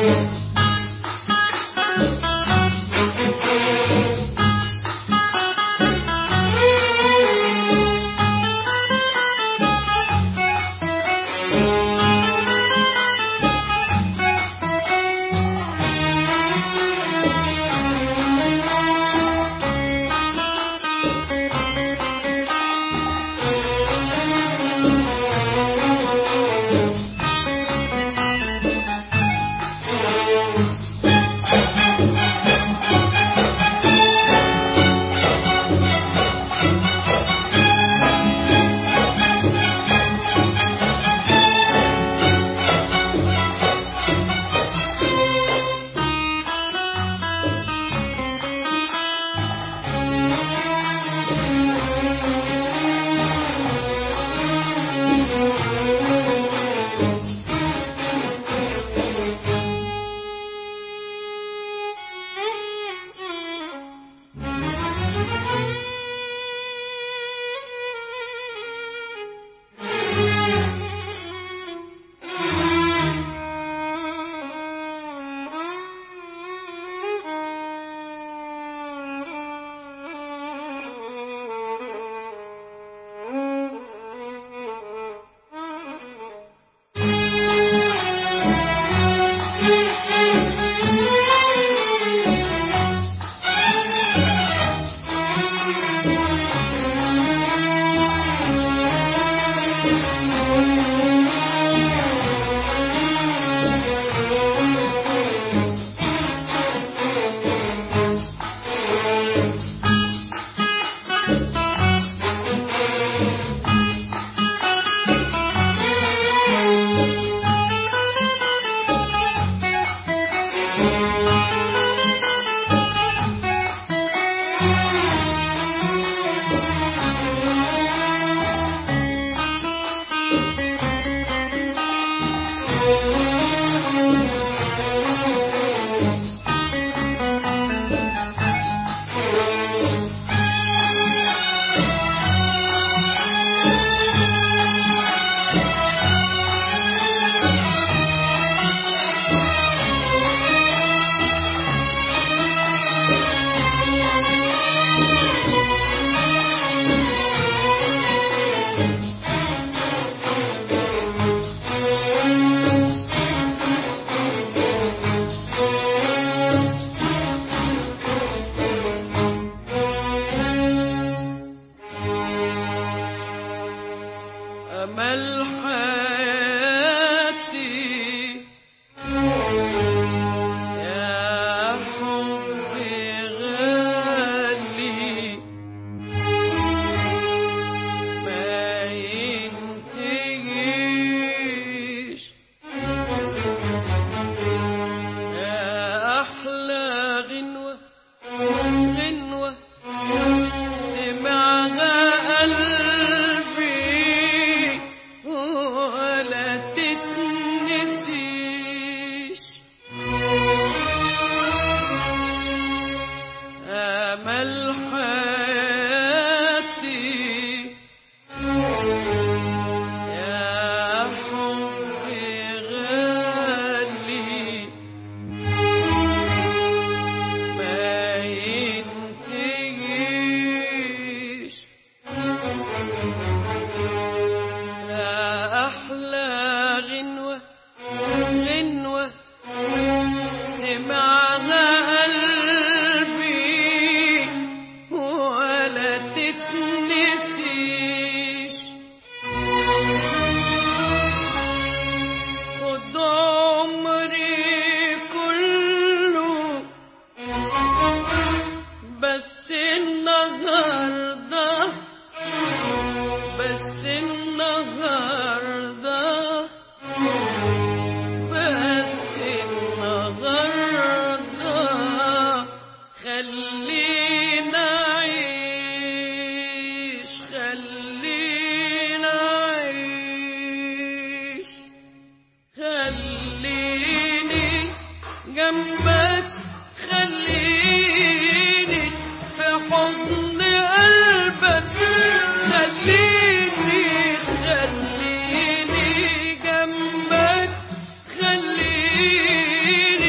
خليني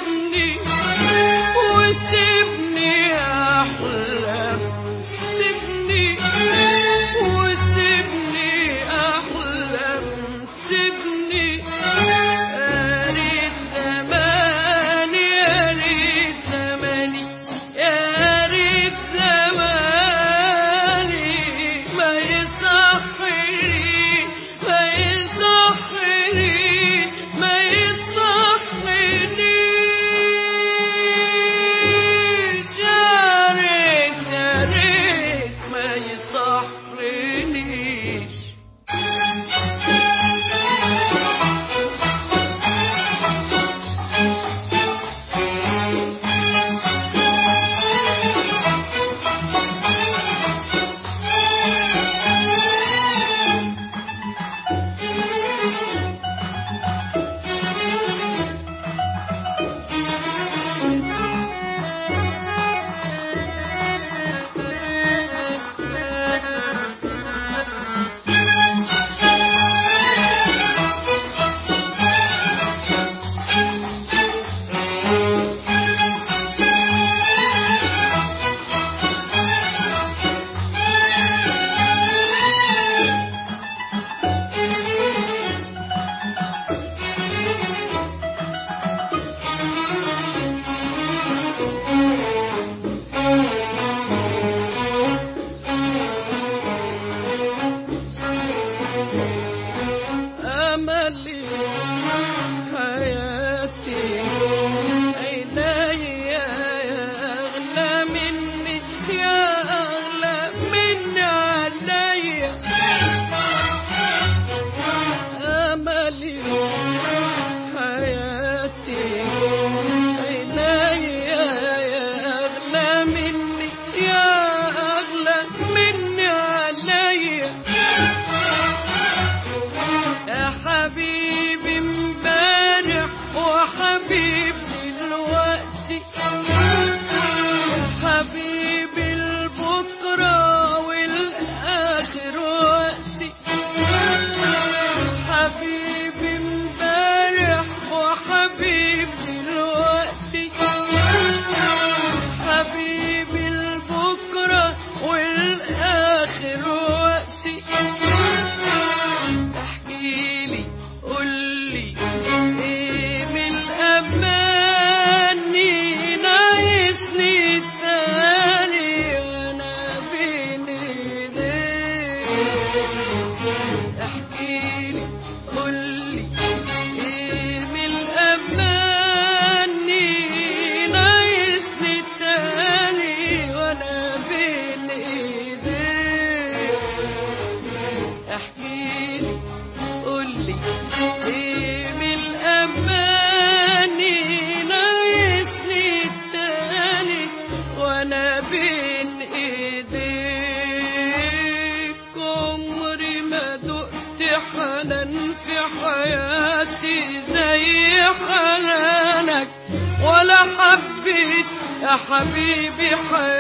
يا حبيبي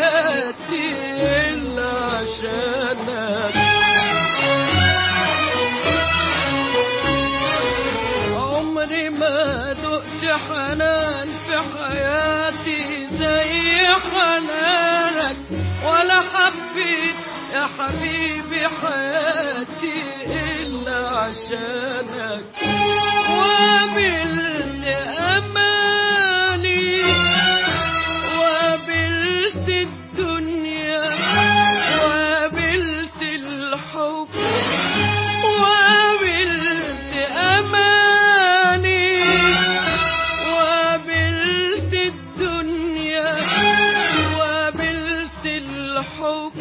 حياتي إلا عشانك. عمري ما دقت حنان في حياتي زي حنانك، ولا حبيت يا حبيبي حياتي إلا عشانك. وقابلت أماني وقابلت الدنيا وقابلت الحب، وقابلت أماني وقابلت الدنيا وقابلت الحب،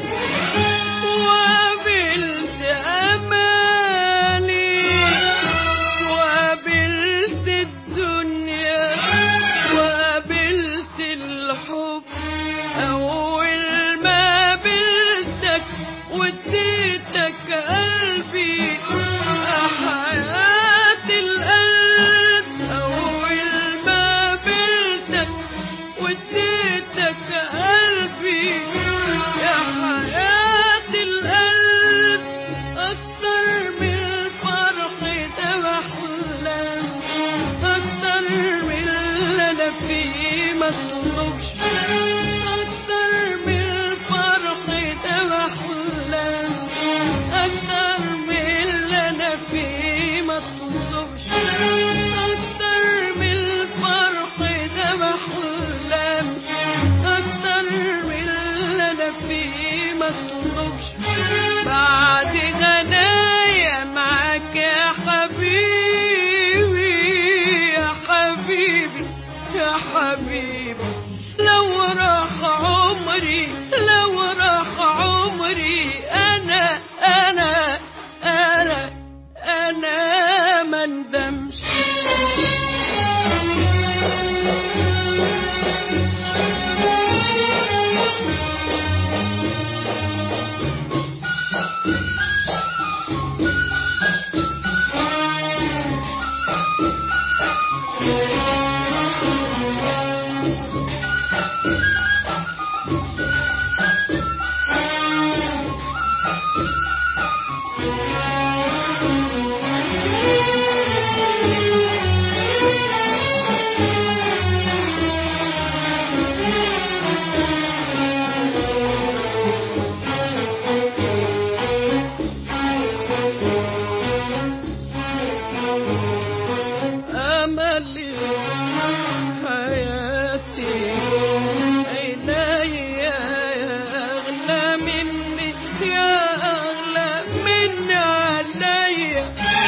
وقابلت أماني وقابلت الدنيا وقابلت الحب. أول ما قابلتك واديتك قلبي حياة القلب، أول ما قابلتك واديتك قلبي يا حياة القلب. أكتر من الفرح ده بحلم، أكتر من اللي أنا فيه فيه مطلوبش أكتر من الفرح ده بحلم أكتر من اللي أنا فيه مطلوبش أكتر من الفرح ده بحلم أكتر من اللي أنا فيه مطلوبش بعد غنايا معاك يا حبيبي يا حبيبي يا حبيبي لو راح عمري لو راح عمري أنا ما ندمش أملي حياتي عينيا أغلى مني يا أغلى مني عليا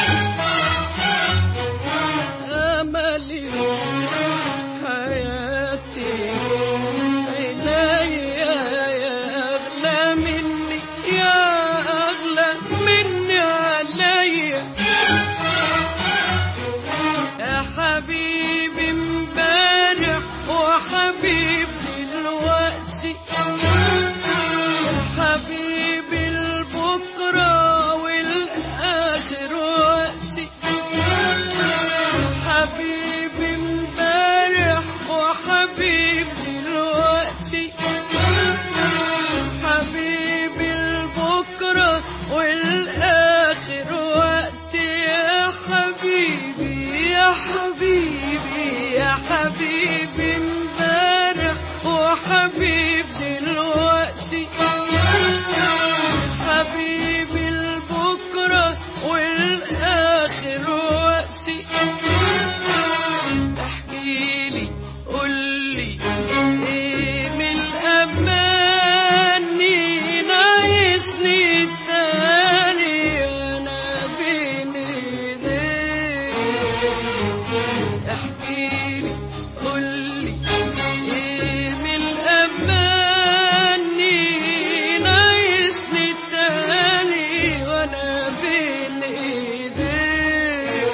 أملي حياتي عينيا أغلى مني يا أغلى مني عليا يا حبيبي امبارح وحبيبي دلوقتي حبيبي البكرة والآخر وقتي حبيبي امبارح وحبيبي دلوقتي حبيبي البكرة والآخر وقتي يا حبيبي يا حبيبي يا حبيبي امبارح وحبيب دلوقتي حبيبي البكرة والآخر وقتي احكيلي قولي ايه من الأماني ناقصني التاني انا بين ايديك احكيلي قولي ايه من الأماني ناقصني التاني وانا بين ايديك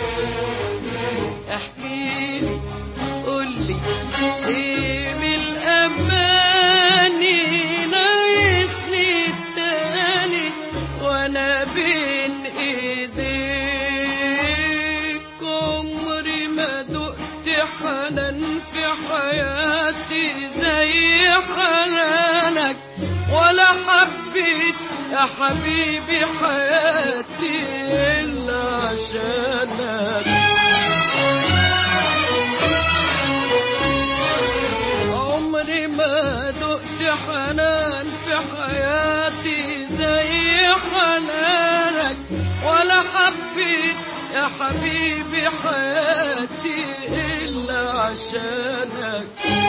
احكيلي قولي ايه من الأماني ناقصني التاني وانا بين ايديك عمري ما دقت حنان في حياتي زي حنانك ولا حبيت يا حبيبي حياتي إلا عشانك عمري ما دقت حنان في حياتي زي حنانك ولا حبيت يا حبيبي حياتي إلا عشانك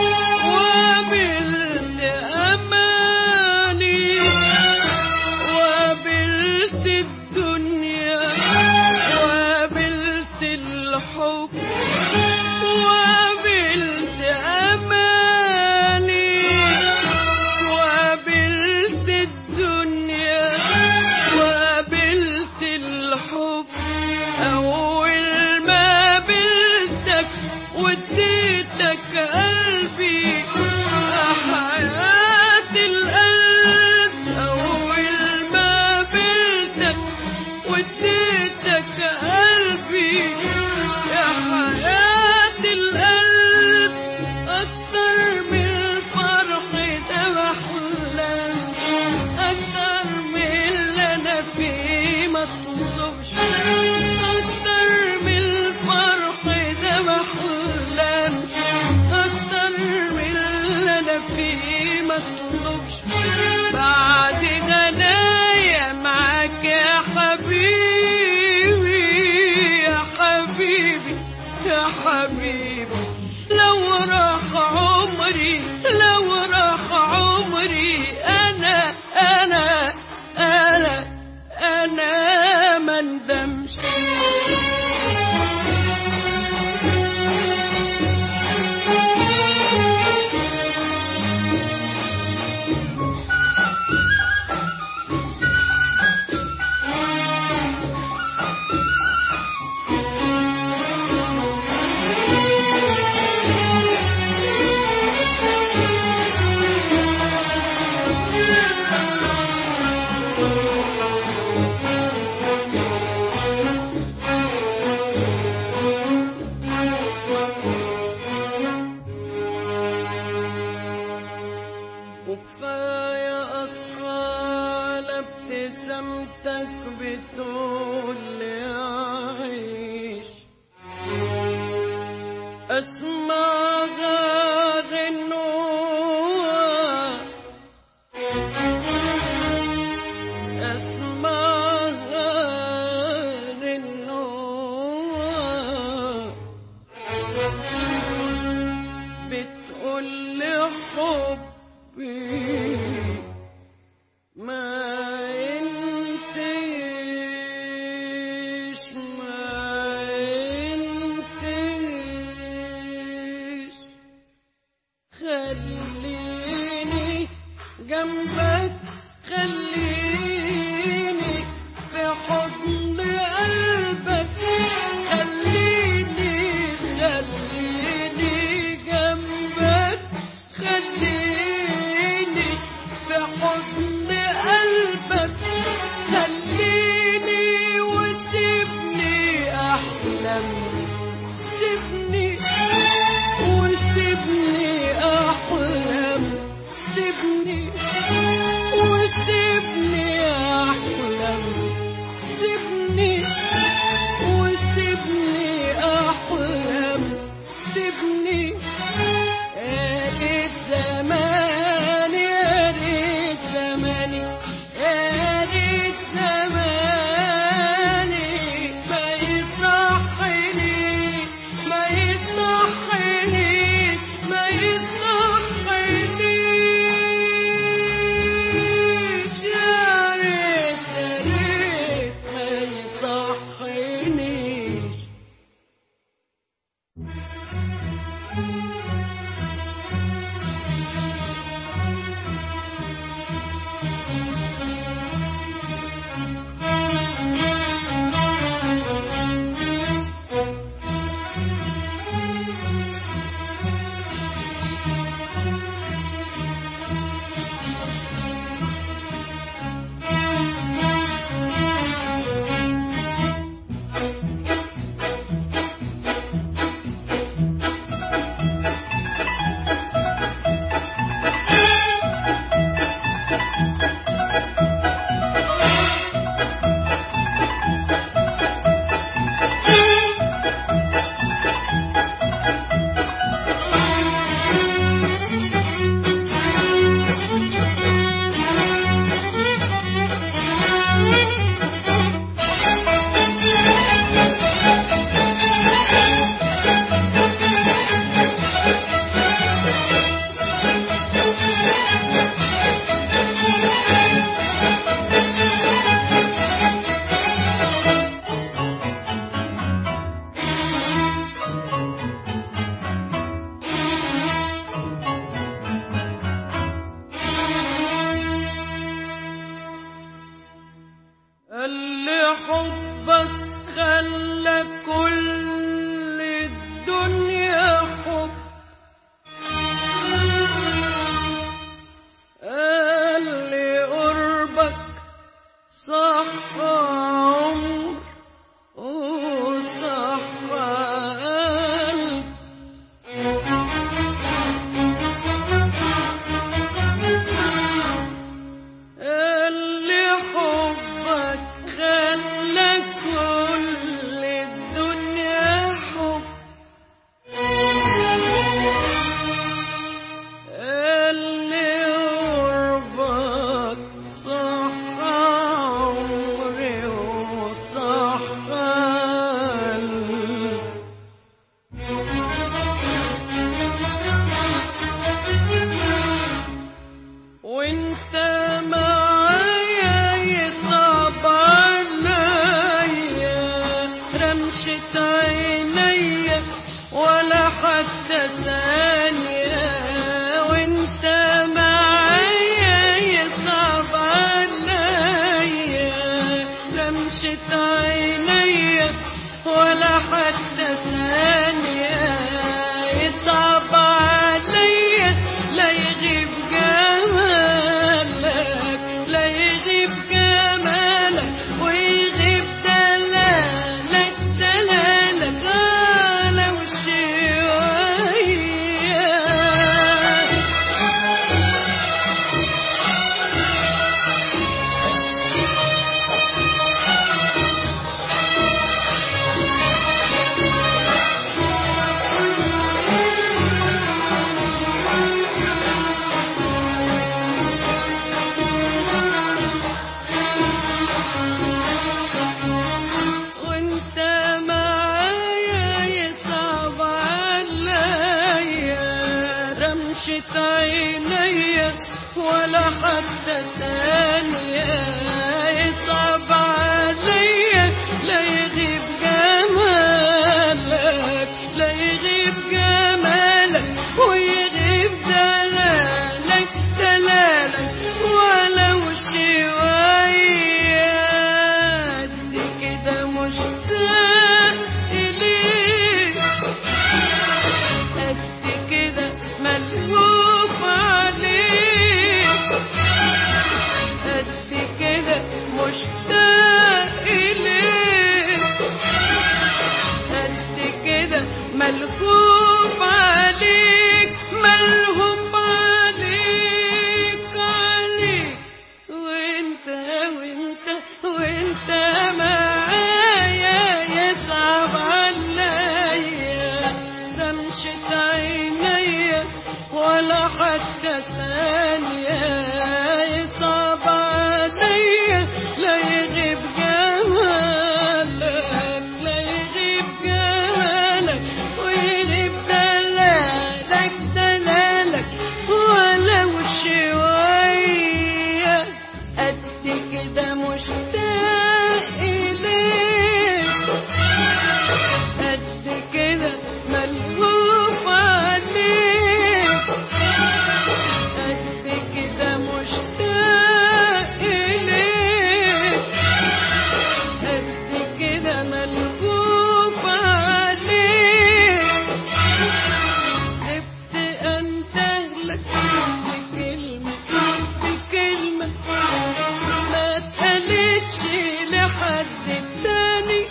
وقابلت أماني وقابلت الدنيا وقابلت الحب وقابلت أماني وقابلت الدنيا وقابلت الحب أول ما قابلتك واديتك قلبي عمري لو راح عمري أنا ما ندمش. وكفاية أصحى على ابتسامتك بتقول لي عيش، أسمعها غنوة أسمعها غنوة بتقول لي حبي ما انتش خليني جنبك، خليني في حضن قلبك، خليني جنبك، خليني في حضن قلبك، خليني وسيبني أحلم، سيبني وسيبني أحلم، سيبني وسيبني أحلم، سيبني وسيبني أحلم، سيبني. يا ريت زماني، يا ريت زماني، يا ريت زماني ما يصحني، ما يصحني، ما يصحنيش، يا ريت ما يصحنيش. اللي حبك خلى كل الدنيا حب، اللي قربك صح عمر وصح قلب، اللي حبك خلى دمشة عينيا ولا حتى ثانية يصعب عليا لا يغيب جمالك، لا يغيب جمالك ويغيب دلالك، دلالك ولو شوية. قد كده مشتاق إليك، قد كده ملهوف عليك، قد كده مشتاق إليك، قد كده ملهوف عليك، ملهوف عليك، عليك. وانت وانت وانت معايا يصعب عليا دمشة عينيا ولا حتى ثانية يصعب عليا لا يغيب جمالك، لا يغيب جمالك ويغيب دلالك، دلالك ولو شوية. قد كده مشتاق إليك، قد كده ملهوف عليك، قد كده مشتاق إليك، قد كده ملهوف عليك. سبت أنتهلك بكلمة، بكلمة ما اتقالتش لحد تاني.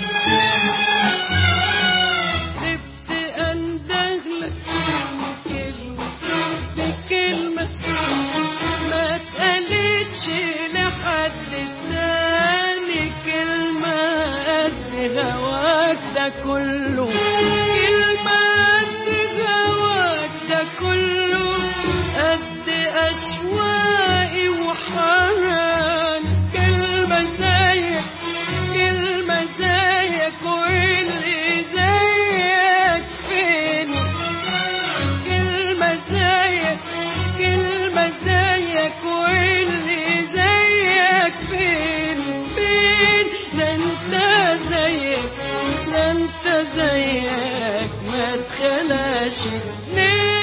سبت أندهلك بكلمة، بكلمة ما اتقالتش لحد تاني. كلمة قد هواك ده كله، كلمة قد هواك ده كله، قد أشواقي وحنان. كلمة زيك، كلمة زيك واللي زيك فين؟ كلمة زيك، كلمة زيك واللي زيك فين؟ فين؟ ده انت زيك، ده انت زيك ما تخلاش اتنين.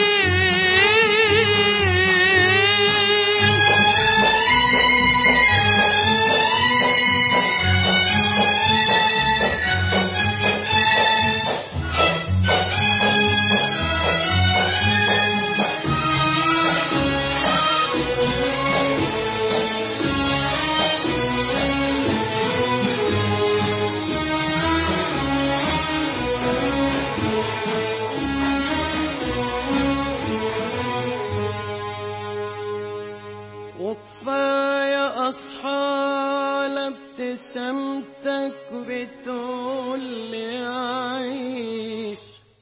وكفاية أصحى لابتسامتك بتقول لي عيش،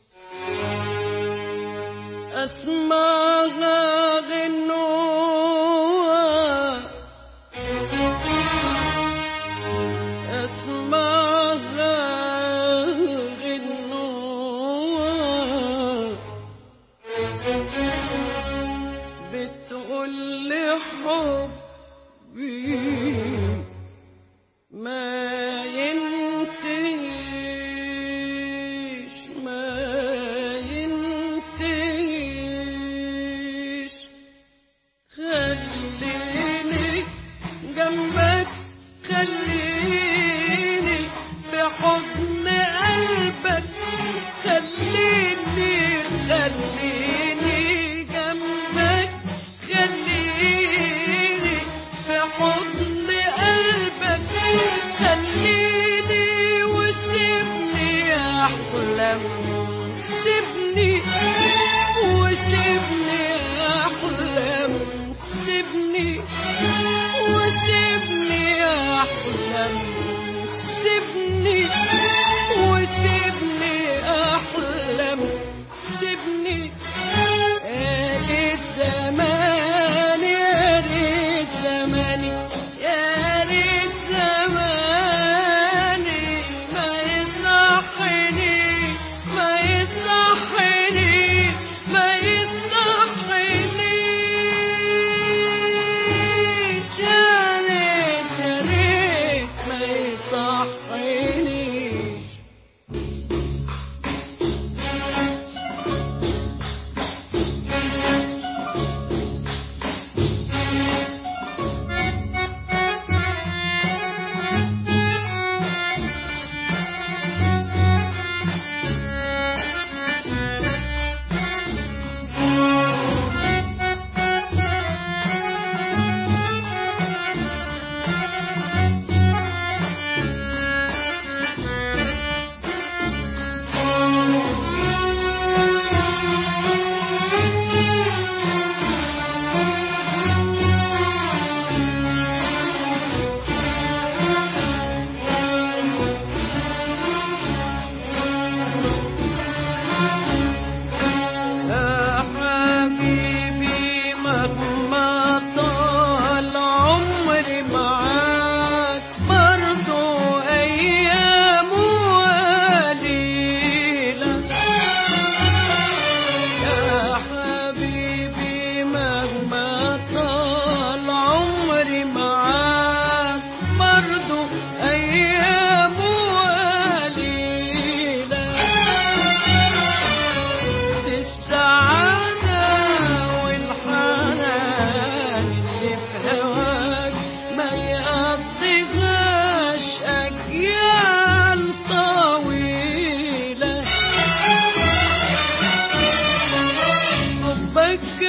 أسمعها غنوة، أسمعها غنوة بتقول لي حبي ما ينتهيش، ما ينتهيش. خليني جنبك، خليني بحضن قلبك، خليني، خليني جنبك، خليني في حضن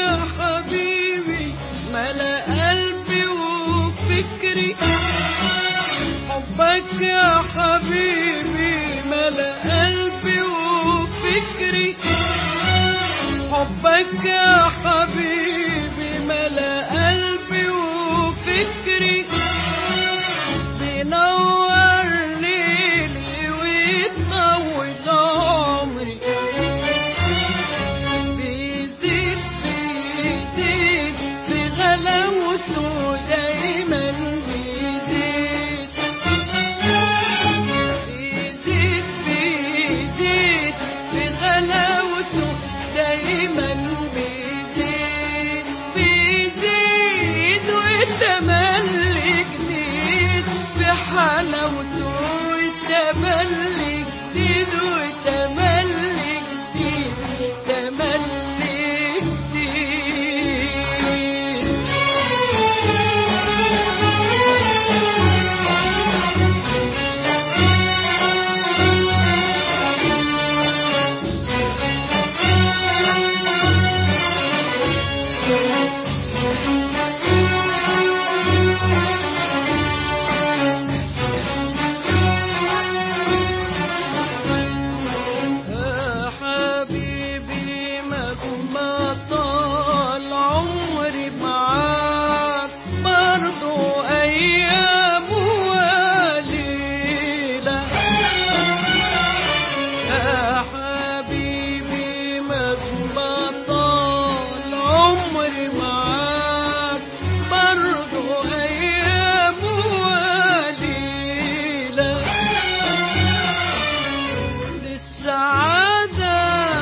يا حبيبي ملا قلبي وفكري، حبك يا حبيبي ملا قلبي وفكري، حبك يا حبيبي ملا قلبي وفكري، بينور ليلي ويطول عمري، بيزيد بيزيد بغلاوته دايما بيزيد، بيزيد بيزيد بغلاوته دايما بيزيد، بيزيد والتملي جديد بحلاوته، والتملي جديد والتملي جديد تملي جديد. يا حبيبي مهما طال عمري معاك برضو أيام وليلة، يا حبيبي مهما طال عمري معاك برضو أيام وليلة، للسعادة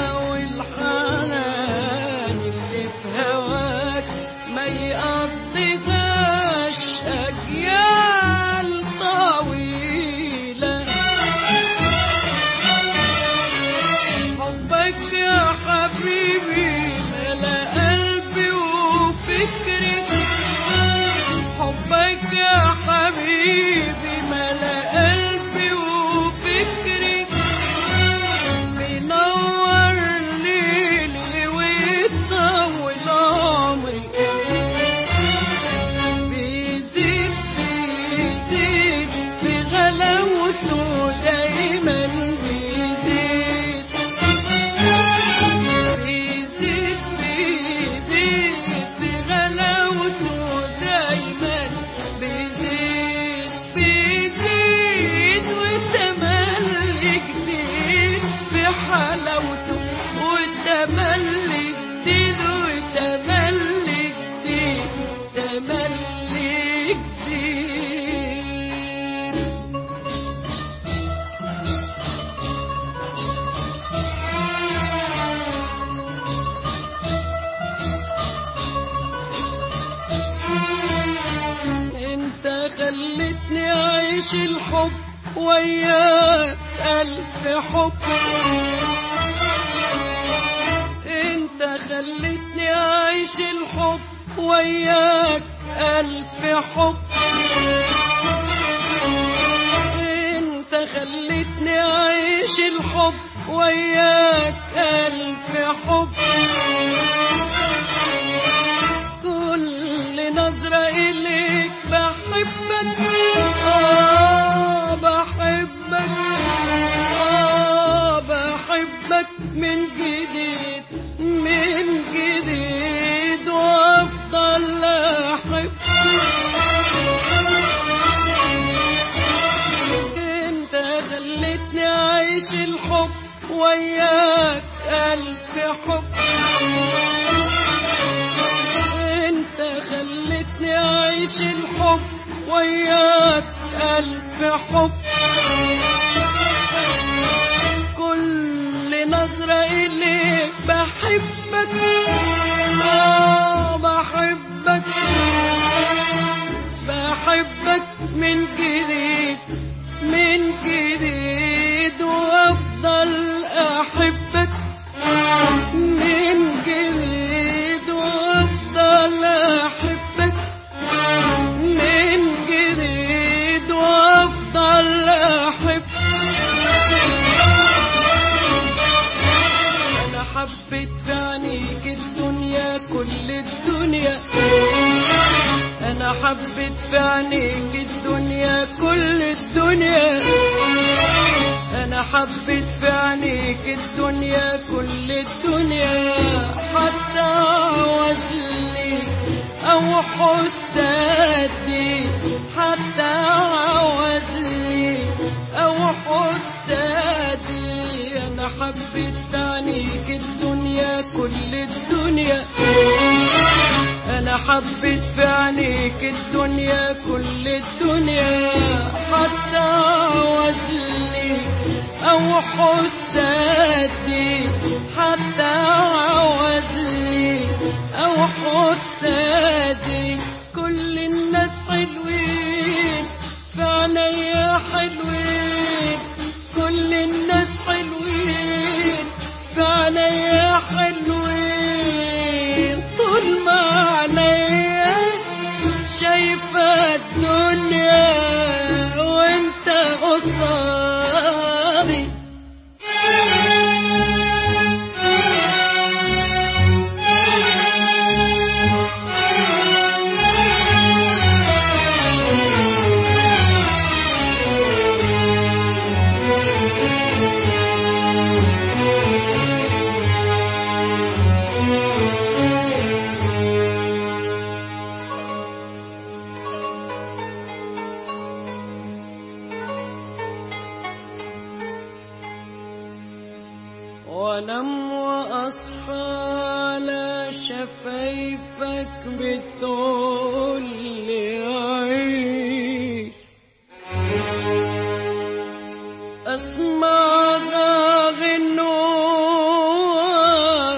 والحنان اللي في هواك ما يقضيهاش أجيال طويلة، حبك يا حبيبي ملا قلبي وفكري، حبك يا حبيبي ملا قلبي وفكري، بينور ليلي ويطول عمري، بيزيد بيزيد بغلاوته دايما بيزيد، بيزيد بيزيد بغلاوته دايما بيزيد، بيزيد والتملي جديد بحلاوته، والتملي جديد والتملي جديد تملي جديد. انت خلتني اعيش الحب وياك ألف حب، انت خلتني اعيش الحب وياك ألف حب، انت خلتني اعيش الحب وياك ألف حب، كل نظرة إليك بحبك، بحبك، بحبك من جديد من جديد وأفضل أحب، انت خلتني أعيش الحب وياك ألف حب، كل الدنيا. أنا حبيت في عينيك الدنيا كل الدنيا. أنا حبيت في عينيك الدنيا كل الدنيا. حتى عوزلي أو حسادي، حتى عوزلي أو حسادي. أنا حبيت في عينيك الدنيا كل الدنيا. أنا حبيت في عينيك الدنيا كل الدنيا. حتى عوزلي أو حسادي، حتى عوزلي أو حسادي. كل الناس حلوين في عينيا حلوين، كل الناس حلوين في عينيا حلوين. طول ما عينيا شايفة الدنيا وانت قصادي. وانام واصحى على شفايفك بتقول لي عيش. اسمعها غنوة،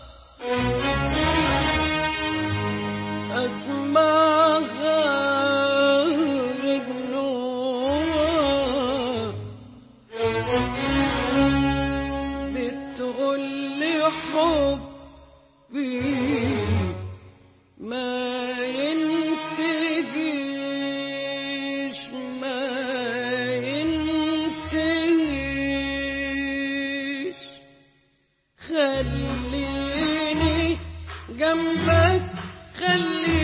اسمعها غنوة بتقول لي حبي ما ينتهيش، ما ينتهيش. خليني جنبك، خليني